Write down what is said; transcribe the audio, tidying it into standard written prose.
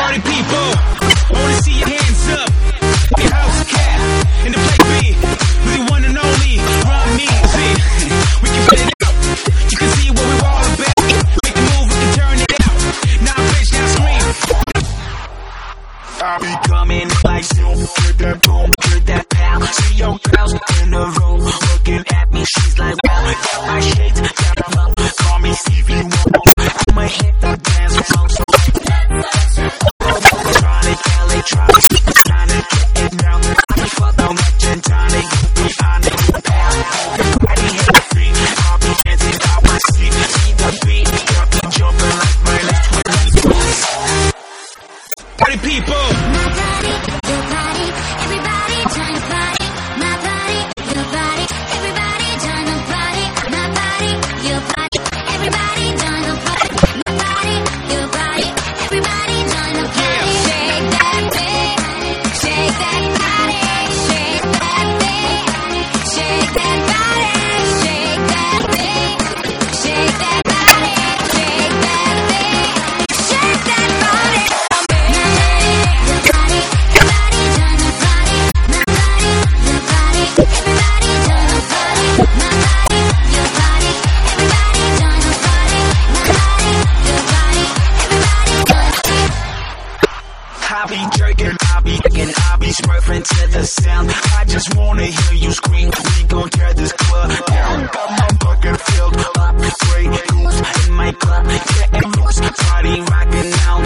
Party people, I wanna see your hands up. Your house cat in the place B. Who's the one and only? Run me, see. We can put it out. You can see what we're all about. We can move, we can turn it out. Now bitch, now scream. I be coming like zoom, with that boom, with that pow. See your pals in the room, looking at me, she's like, wow. Got my shades, got them up, call me Stevie Wonder. I'ma hit the dance floor, so trying to get it down. I fuck on that gin tonic, you be on it, pal. Everybody hit the feet, I'll be dancing out my seat. See the beat, got me jumping like minus 20. Party people. My body, your body, everybody trying to party. My body, your body, everybody trying to party. My body, your body, everybody trying to party. My body, your body, everybody trying to party. Shake that thing, shake that body, shake that thing, shake that body, shake that thing, shake that body, shake that thing, shake that body. I be jerking, I be smurfing to the sound. I just wanna hear you scream. We gon' tear this club down. Got my bucket filled up, Grey Goose in my club, getting loose, party rocking now.